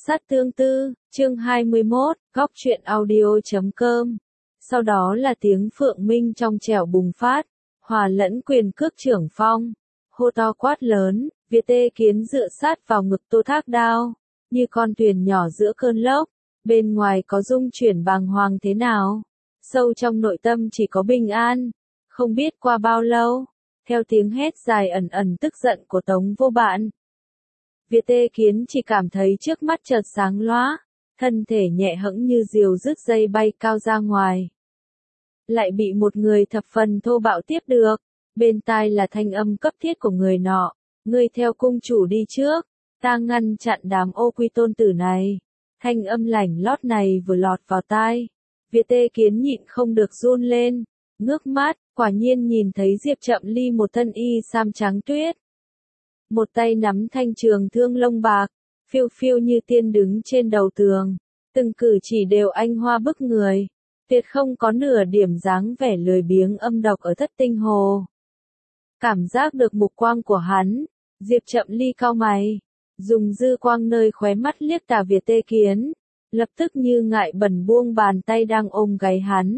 sát tương tư, chương 21, góc truyện audio.com. Sau đó là tiếng phượng minh trong trẻo bùng phát, hòa lẫn quyền cước trưởng phong, hô to quát lớn, Việt Tê Kiến dựa sát vào ngực Tô Thác Đao, như con thuyền nhỏ giữa cơn lốc, bên ngoài có rung chuyển bàng hoàng thế nào, sâu trong nội tâm chỉ có bình an. Không biết qua bao lâu, theo tiếng hét dài ẩn ẩn tức giận của Tống Vô Bạn, Việt Tê Kiến chỉ cảm thấy trước mắt chợt sáng lóa, thân thể nhẹ hẫng như diều rứt dây bay cao ra ngoài. Lại bị một người thập phần thô bạo tiếp được, bên tai là thanh âm cấp thiết của người nọ, ngươi theo cung chủ đi trước, ta ngăn chặn đám ô quy tôn tử này. Thanh âm lảnh lót này vừa lọt vào tai, Việt Tê Kiến nhịn không được run lên, ngước mắt, quả nhiên nhìn thấy Diệp Chậm Ly một thân y sam trắng tuyết. Một tay nắm thanh trường thương lông bạc, phiêu phiêu như tiên đứng trên đầu tường, từng cử chỉ đều anh hoa bức người, tuyệt không có nửa điểm dáng vẻ lười biếng âm độc ở Thất Tinh Hồ. Cảm giác được mục quang của hắn, Diệp Chậm Ly cau mày, dùng dư quang nơi khóe mắt liếc tà Việt Tê Kiến, lập tức như ngại bẩn buông bàn tay đang ôm gáy hắn.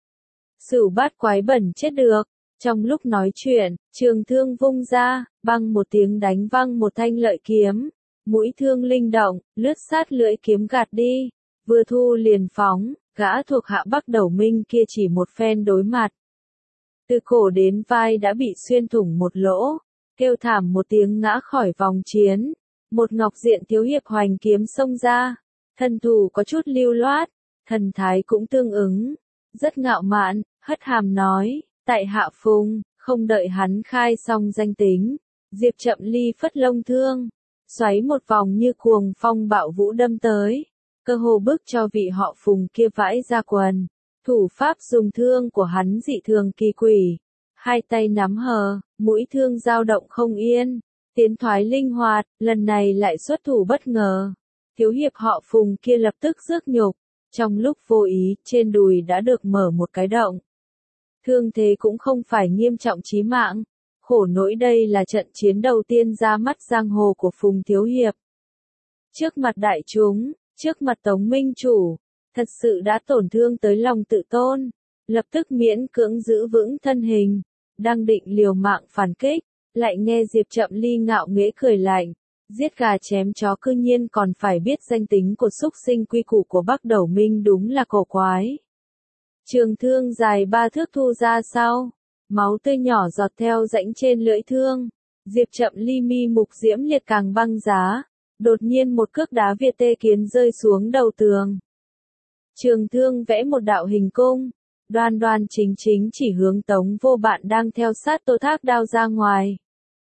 Sửu bát quái bẩn chết được. Trong lúc nói chuyện, trường thương vung ra, băng một tiếng đánh văng một thanh lợi kiếm, mũi thương linh động, lướt sát lưỡi kiếm gạt đi, vừa thu liền phóng, gã thuộc hạ Bắc Đầu Minh kia chỉ một phen đối mặt. Từ cổ đến vai đã bị xuyên thủng một lỗ, kêu thảm một tiếng ngã khỏi vòng chiến, một ngọc diện thiếu hiệp hoành kiếm xông ra, thân thủ có chút lưu loát, thần thái cũng tương ứng, rất ngạo mạn, hất hàm nói. Tại hạ Phùng, không đợi hắn khai xong danh tính, Diệp Chậm Ly phất lông thương, xoáy một vòng như cuồng phong bạo vũ đâm tới, cơ hồ bức cho vị họ Phùng kia vãi ra quần. Thủ pháp dùng thương của hắn dị thường kỳ quỷ, hai tay nắm hờ, mũi thương dao động không yên, tiến thoái linh hoạt, lần này lại xuất thủ bất ngờ. Thiếu hiệp họ Phùng kia lập tức rước nhục, trong lúc vô ý, trên đùi đã được mở một cái động. Thương thế cũng không phải nghiêm trọng chí mạng, khổ nỗi đây là trận chiến đầu tiên ra mắt giang hồ của Phùng thiếu hiệp. Trước mặt đại chúng, trước mặt Tống Minh chủ, thật sự đã tổn thương tới lòng tự tôn, lập tức miễn cưỡng giữ vững thân hình, đang định liều mạng phản kích, lại nghe Diệp Chậm Ly ngạo nghễ cười lạnh, giết gà chém chó cư nhiên còn phải biết danh tính của súc sinh quy củ của Bắc Đầu Minh đúng là cổ quái. Trường thương dài 3 thước thu ra sau, máu tươi nhỏ giọt theo rãnh trên lưỡi thương, Diệp Chậm Ly mi mục diễm liệt càng băng giá, đột nhiên một cước đá Việt Tê Kiến rơi xuống đầu tường. Trường thương vẽ một đạo hình cung, đoan đoan chính chính chỉ hướng Tống Vô Bạn đang theo sát Tô Thác Đao ra ngoài.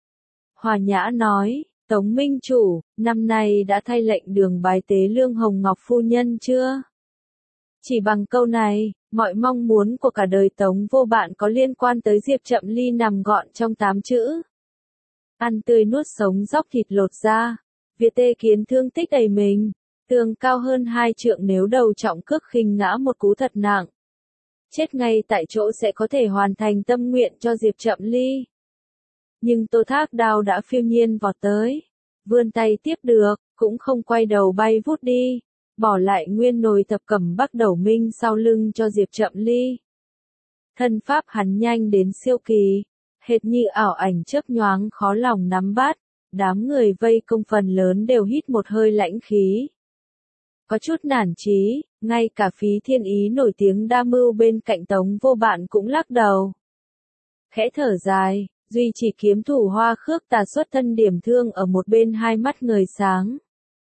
Hòa nhã nói, Tống Minh chủ, năm nay đã thay lệnh đường bái tế Lương Hồng Ngọc phu nhân chưa? Chỉ bằng câu này, mọi mong muốn của cả đời Tống Vô Bạn có liên quan tới Diệp Chậm Ly nằm gọn trong 8 chữ. Ăn tươi nuốt sống dóc thịt lột ra, Việt Tê Kiến thương tích đầy mình, tường cao hơn 2 trượng nếu đầu trọng cước khinh ngã một cú thật nặng. Chết ngay tại chỗ sẽ có thể hoàn thành tâm nguyện cho Diệp Chậm Ly. Nhưng Tô Thác Đao đã phiêu nhiên vọt tới, vươn tay tiếp được, cũng không quay đầu bay vút đi. Bỏ lại nguyên nồi thập cẩm Bắc Đầu Minh sau lưng cho Diệp Chậm Ly. Thân pháp hắn nhanh đến siêu kỳ, hệt như ảo ảnh chớp nhoáng khó lòng nắm bắt, đám người vây công phần lớn đều hít một hơi lãnh khí. Có chút nản chí, ngay cả Phí Thiên Ý nổi tiếng đa mưu bên cạnh Tống Vô Bạn cũng lắc đầu. Khẽ thở dài, duy chỉ kiếm thủ Hoa Khước Tà xuất thân điểm thương ở một bên hai mắt người sáng.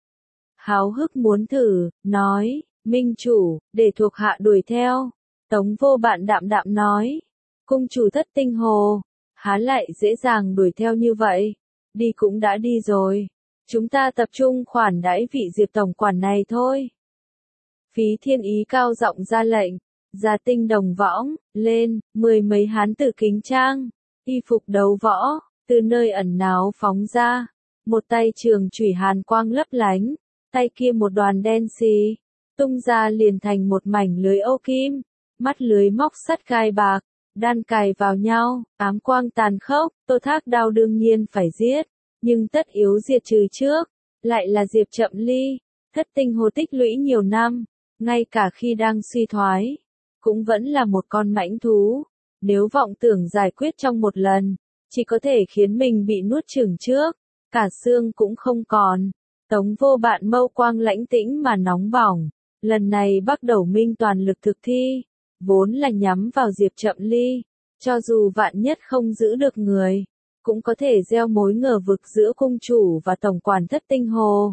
Háo hức muốn thử, nói, Minh chủ, để thuộc hạ đuổi theo. Tống Vô Bạn đạm đạm nói, cung chủ Thất Tinh Hồ, há lại dễ dàng đuổi theo như vậy, đi cũng đã đi rồi, chúng ta tập trung khoản đãi vị Diệp tổng quản này thôi. Phí Thiên Ý cao giọng ra lệnh, gia tinh đồng võng, lên, 10 mấy hán tử kính trang, y phục đấu võ, từ nơi ẩn náu phóng ra, một tay trường chủy hàn quang lấp lánh. Tay kia một đoàn đen xì, tung ra liền thành một mảnh lưới ô kim, mắt lưới móc sắt gai bạc, đan cài vào nhau, ám quang tàn khốc, Tô Thác Đao đương nhiên phải giết, nhưng tất yếu diệt trừ trước, lại là Diệp Chậm Ly, Thất tinh hồ tích lũy nhiều năm, ngay cả khi đang suy thoái, cũng vẫn là một con mãnh thú. Nếu vọng tưởng giải quyết trong một lần, chỉ có thể khiến mình bị nuốt chửng trước, cả xương cũng không còn. Tống Vô Bạn mâu quang lãnh tĩnh mà nóng bỏng, lần này Bắc Đẩu Minh toàn lực thực thi, vốn là nhắm vào Diệp Chậm Ly, cho dù vạn nhất không giữ được người, cũng có thể gieo mối ngờ vực giữa cung chủ và tổng quản Thất tinh hồ.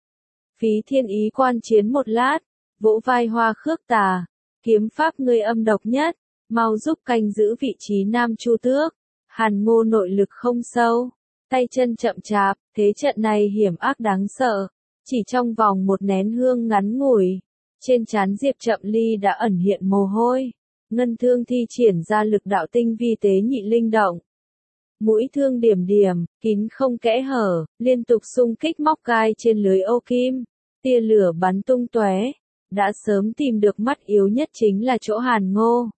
Phí Thiên Ý quan chiến một lát, vỗ vai Hoa Khước Tà, kiếm pháp ngươi âm độc nhất, mau giúp canh giữ vị trí Nam Chu Tước. Hàn Ngô nội lực không sâu, tay chân chậm chạp, thế trận này hiểm ác đáng sợ. Chỉ trong vòng một nén hương ngắn ngủi, trên trán Diệp Chậm Ly đã ẩn hiện mồ hôi. Ngân thương thi triển ra lực đạo tinh vi tế nhị linh động. Mũi thương điểm điểm, kín không kẽ hở, liên tục xung kích móc gai trên lưới ô kim. Tia lửa bắn tung tóe, đã sớm tìm được mắt yếu nhất chính là chỗ Hàn Ngô.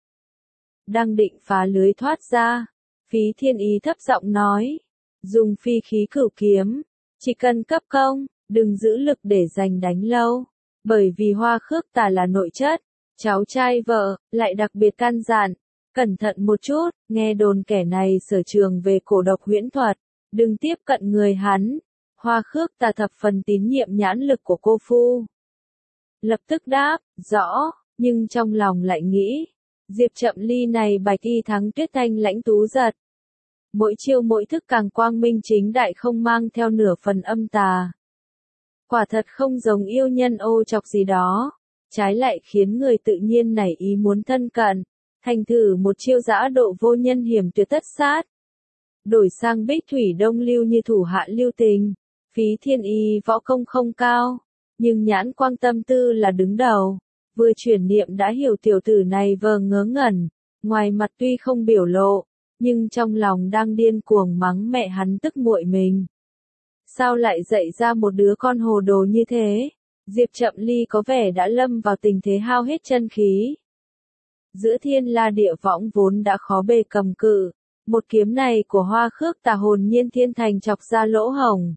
Đang định phá lưới thoát ra, Phí Thiên Ý thấp giọng nói, dùng phi khí cửu kiếm, chỉ cần cấp công, đừng giữ lực để giành đánh lâu, bởi vì Hoa Khước Tà là nội chất, cháu trai vợ, lại đặc biệt căn dặn, cẩn thận một chút, nghe đồn kẻ này sở trường về cổ độc huyễn thuật, đừng tiếp cận người hắn. Hoa Khước Tà thập phần tín nhiệm nhãn lực của cô phu. Lập tức đáp, rõ, nhưng trong lòng lại nghĩ, Diệp Chậm Ly này bạch y thắng tuyết thanh lãnh tú giật. Mỗi chiêu mỗi thức càng quang minh chính đại không mang theo nửa phần âm tà. Quả thật không giống yêu nhân ô chọc gì đó, trái lại khiến người tự nhiên nảy ý muốn thân cận, thành thử một chiêu dã độ vô nhân hiểm tuyệt tất sát. Đổi sang Bích Thủy Đông Lưu như thủ hạ lưu tình, Phí Thiên Ý võ công không cao, nhưng nhãn quang tâm tư là đứng đầu, vừa chuyển niệm đã hiểu tiểu tử này vờ ngớ ngẩn, ngoài mặt tuy không biểu lộ, nhưng trong lòng đang điên cuồng mắng mẹ hắn tức muội mình. Sao lại dạy ra một đứa con hồ đồ như thế? Diệp Chậm Ly có vẻ đã lâm vào tình thế hao hết chân khí. Giữa thiên la địa võng vốn đã khó bề cầm cự, một kiếm này của Hoa Khước Tà hồn nhiên thiên thành chọc ra lỗ hổng.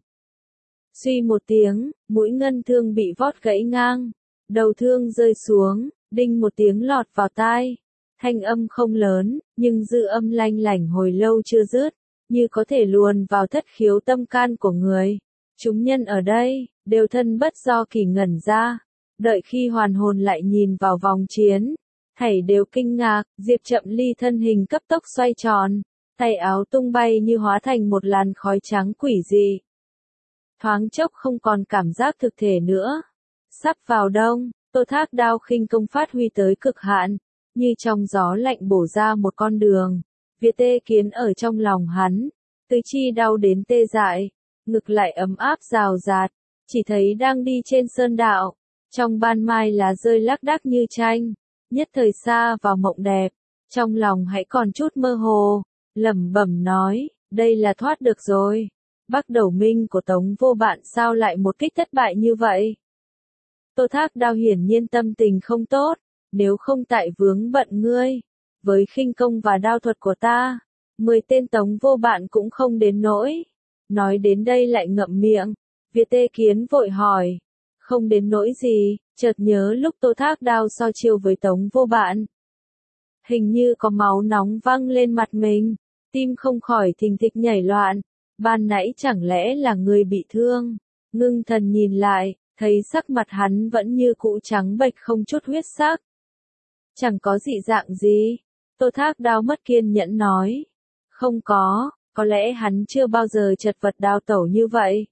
Suy một tiếng, mũi ngân thương bị vót gãy ngang, đầu thương rơi xuống, đinh một tiếng lọt vào tai. Thanh âm không lớn, nhưng dư âm lanh lảnh hồi lâu chưa dứt, như có thể luồn vào thất khiếu tâm can của người. Chúng nhân ở đây, đều thân bất do kỳ ngẩn ra, đợi khi hoàn hồn lại nhìn vào vòng chiến, thảy đều kinh ngạc. Diệp Chậm Ly thân hình cấp tốc xoay tròn, tay áo tung bay như hóa thành một làn khói trắng quỷ dị. Thoáng chốc không còn cảm giác thực thể nữa. Sắp vào đông, Tô Thác đao khinh công phát huy tới cực hạn, như trong gió lạnh bổ ra một con đường. Việt Tê Kiến ở trong lòng hắn, tứ chi đau đến tê dại, ngực lại ấm áp rào rạt, chỉ thấy đang đi trên sơn đạo, trong ban mai lá rơi lác đác như tranh, nhất thời xa vào mộng đẹp, trong lòng hãy còn chút mơ hồ, lẩm bẩm nói, đây là thoát được rồi. Bắc Đẩu Minh của Tống Vô Bạn sao lại một kích thất bại như vậy? Tô Thác đao hiển nhiên tâm tình không tốt, nếu không tại vướng bận ngươi, với khinh công và đao thuật của ta, 10 tên Tống Vô Bạn cũng không đến nỗi. Nói đến đây lại ngậm miệng, Việt Tê Kiến vội hỏi, không đến nỗi gì, chợt nhớ lúc Tô Thác đao so chiêu với Tống Vô Bạn. Hình như có máu nóng văng lên mặt mình, tim không khỏi thình thịch nhảy loạn, ban nãy chẳng lẽ là người bị thương, ngưng thần nhìn lại, thấy sắc mặt hắn vẫn như cũ trắng bệch không chút huyết sắc. Chẳng có dị dạng gì, Tô Thác đao mất kiên nhẫn nói. Không có lẽ hắn chưa bao giờ chật vật đao tẩu như vậy.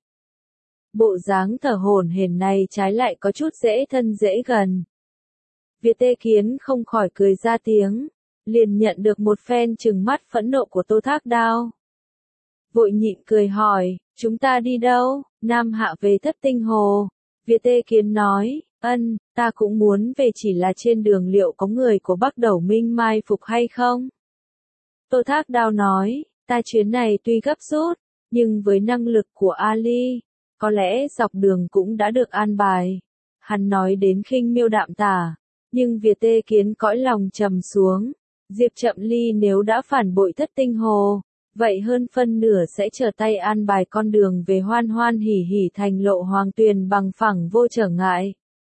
Bộ dáng thở hổn hển này trái lại có chút dễ thân dễ gần. Việt Tê Kiến không khỏi cười ra tiếng, liền nhận được một phen trừng mắt phẫn nộ của Tô Thác đao. Vội nhịn cười hỏi, chúng ta đi đâu? Nam hạ về Thất tinh hồ. Việt Tê Kiến nói, ta cũng muốn về, chỉ là trên đường liệu có người của Bắc Đẩu Minh mai phục hay không? Tô Thác đao nói, ta chuyến này tuy gấp rút, nhưng với năng lực của Ali, có lẽ dọc đường cũng đã được an bài. Hắn nói đến khinh miêu đạm tả, nhưng Việt Tê Kiến cõi lòng trầm xuống. Diệp Chậm Ly nếu đã phản bội Thất tinh hồ, vậy hơn phân nửa sẽ trở tay an bài con đường về hoan hoan hỉ hỉ thành Lộ Hoàng Tuyền bằng phẳng vô trở ngại.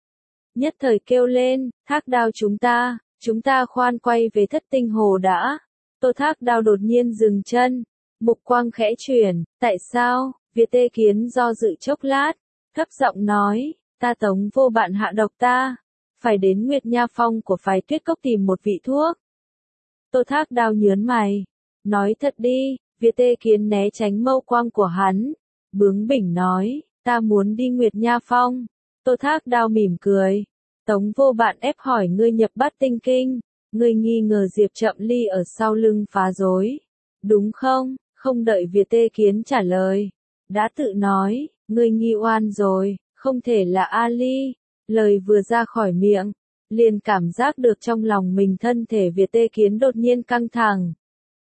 Nhất thời kêu lên, Thác Đao chúng ta khoan quay về Thất Tinh Hồ đã. Tô Thác Đao đột nhiên dừng chân, mục quang khẽ chuyển, tại sao? Việt Tê Kiến do dự chốc lát, thấp giọng nói, ta Tống Vô bạn hạ độc ta, phải đến Nguyệt Nha Phong của phái Tuyết Cốc tìm một vị thuốc. Tô Thác Đao nhớn mày, nói thật đi. Việt Tê Kiến né tránh mâu quang của hắn, bướng bỉnh nói, ta muốn đi Nguyệt Nha Phong. Tô Thác Đao mỉm cười, Tống Vô bạn ép hỏi ngươi nhập Bát Tinh Kinh, ngươi nghi ngờ Diệp Chậm Ly ở sau lưng phá rối, đúng không? Không đợi Việt Tê Kiến trả lời, đã tự nói, ngươi nghi oan rồi, không thể là Ali. Lời vừa ra khỏi miệng, liền cảm giác được trong lòng mình thân thể Việt Tê Kiến đột nhiên căng thẳng.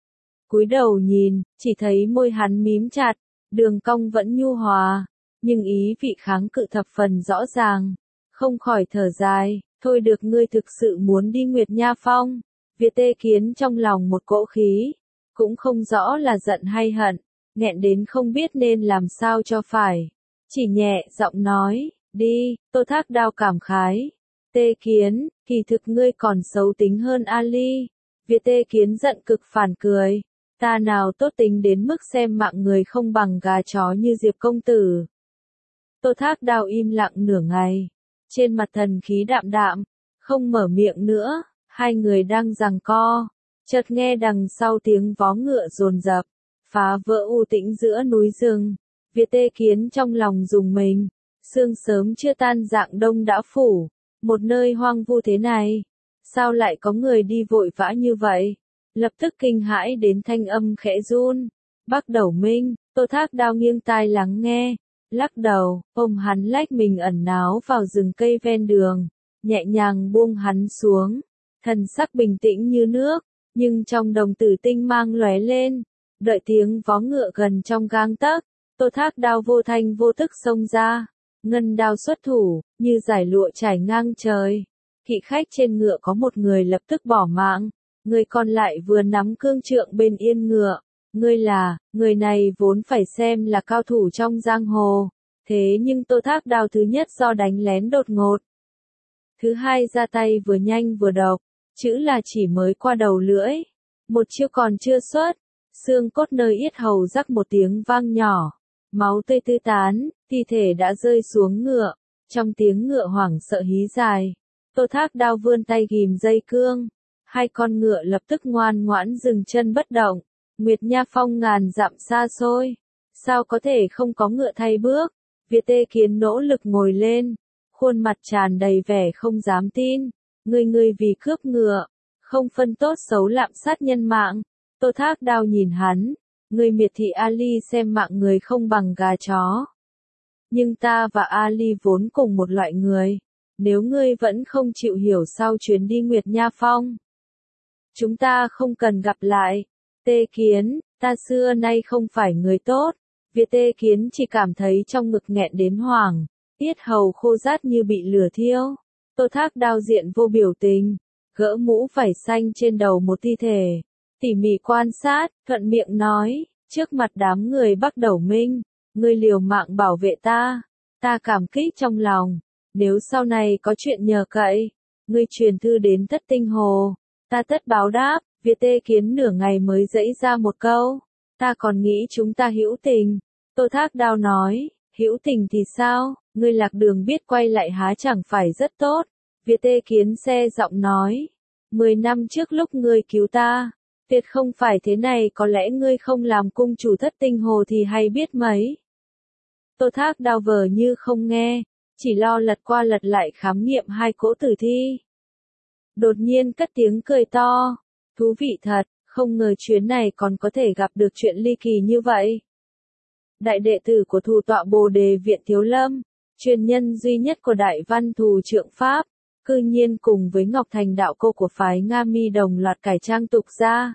Cúi đầu nhìn, chỉ thấy môi hắn mím chặt, đường cong vẫn nhu hòa, nhưng ý vị kháng cự thập phần rõ ràng, không khỏi thở dài, thôi được ngươi thực sự muốn đi Nguyệt Nha Phong. Việt Tê Kiến trong lòng một cỗ khí, cũng không rõ là giận hay hận, nghẹn đến không biết nên làm sao cho phải, chỉ nhẹ giọng nói, đi. Tô Thác Đao cảm khái, Tê Kiến, kỳ thực ngươi còn xấu tính hơn Ali. Việt Tê Kiến giận cực phản cười, ta nào tốt tính đến mức xem mạng người không bằng gà chó như Diệp công tử. Tô Thác Đao im lặng nửa ngày, trên mặt thần khí đạm đạm, không mở miệng nữa. Hai người đang giằng co, chợt nghe đằng sau tiếng vó ngựa dồn dập, phá vỡ u tĩnh giữa núi rừng. Việt Tê Kiến trong lòng rùng mình, sương sớm chưa tan dạng đông đã phủ, một nơi hoang vu thế này, sao lại có người đi vội vã như vậy? Lập tức kinh hãi đến thanh âm khẽ run. Bắc Đầu Minh. Tô Thác Đao nghiêng tai lắng nghe, lắc đầu, ôm hắn lách mình ẩn náu vào rừng cây ven đường, nhẹ nhàng buông hắn xuống, thần sắc bình tĩnh như nước, nhưng trong đồng tử tinh mang lóe lên. Đợi tiếng vó ngựa gần trong gang tấc, Tô Thác Đao vô thanh vô tức xông ra, ngân đao xuất thủ, như giải lụa trải ngang trời. Kỵ khách trên ngựa có một người lập tức bỏ mạng, người còn lại vừa nắm cương trượng bên yên ngựa. Người này vốn phải xem là cao thủ trong giang hồ, thế nhưng Tô Thác Đao thứ nhất do đánh lén đột ngột, thứ hai ra tay vừa nhanh vừa độc, chữ là chỉ mới qua đầu lưỡi, một chiêu còn chưa xuất, xương cốt nơi yết hầu rắc một tiếng vang nhỏ, máu tươi tứ tán, thi thể đã rơi xuống ngựa, trong tiếng ngựa hoảng sợ hí dài, Tô Thác Đao vươn tay ghìm dây cương, hai con ngựa lập tức ngoan ngoãn dừng chân bất động. Nguyệt Nha Phong ngàn dặm xa xôi, sao có thể không có ngựa thay bước? Việt Tê Kiến nỗ lực ngồi lên, khuôn mặt tràn đầy vẻ không dám tin. Ngươi vì cướp ngựa, không phân tốt xấu lạm sát nhân mạng. Tô Thác Đao nhìn hắn, ngươi miệt thị Ali xem mạng người không bằng gà chó. Nhưng ta và Ali vốn cùng một loại người, nếu ngươi vẫn không chịu hiểu sau chuyến đi Nguyệt Nha Phong, chúng ta không cần gặp lại. Tê Kiến, ta xưa nay không phải người tốt. Việt Tê Kiến chỉ cảm thấy trong ngực nghẹn đến hoảng, yết hầu khô rát như bị lửa thiêu. Tô Thác Đao diện vô biểu tình, gỡ mũ vải xanh trên đầu một thi thể, tỉ mỉ quan sát, thuận miệng nói, trước mặt đám người Bắc Đầu Minh, ngươi liều mạng bảo vệ ta cảm kích trong lòng, nếu sau này có chuyện nhờ cậy, ngươi truyền thư đến Thất Tinh Hồ, ta tất báo đáp. Việt Tê Kiến nửa ngày mới dãy ra một câu, ta còn nghĩ chúng ta hữu tình. Tô Thác Đao nói, hữu tình thì sao, ngươi lạc đường biết quay lại há chẳng phải rất tốt. Việt Tê Kiến xe giọng nói, 10 năm trước lúc ngươi cứu ta, tuyệt không phải thế này, có lẽ ngươi không làm cung chủ Thất Tinh Hồ thì hay biết mấy. Tô Thác Đao vờ như không nghe, chỉ lo lật qua lật lại khám nghiệm hai cỗ tử thi. Đột nhiên cất tiếng cười to. Thú vị thật, không ngờ chuyến này còn có thể gặp được chuyện ly kỳ như vậy. Đại đệ tử của thủ tọa Bồ Đề Viện Thiếu Lâm, truyền nhân duy nhất của Đại Văn Thù Trượng Pháp, cư nhiên cùng với Ngọc Thành đạo cô của phái Nga Mi đồng loạt cải trang tục ra.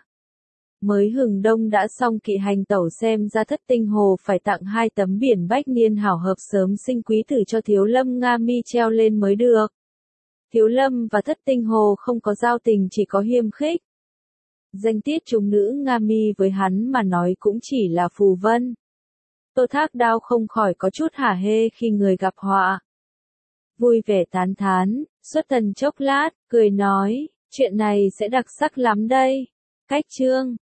Mới hừng đông đã xong kỵ hành tẩu, xem ra Thất Tinh Hồ phải tặng 2 tấm biển bách niên hảo hợp sớm sinh quý tử cho Thiếu Lâm Nga Mi treo lên mới được. Thiếu Lâm và Thất Tinh Hồ không có giao tình, chỉ có hiềm khích. Danh tiết chúng nữ Nga Mi với hắn mà nói cũng chỉ là phù vân. Tô Thác Đao không khỏi có chút hả hê khi người gặp họa. Vui vẻ tán thán, xuất thần chốc lát, cười nói, chuyện này sẽ đặc sắc lắm đây. Cách chương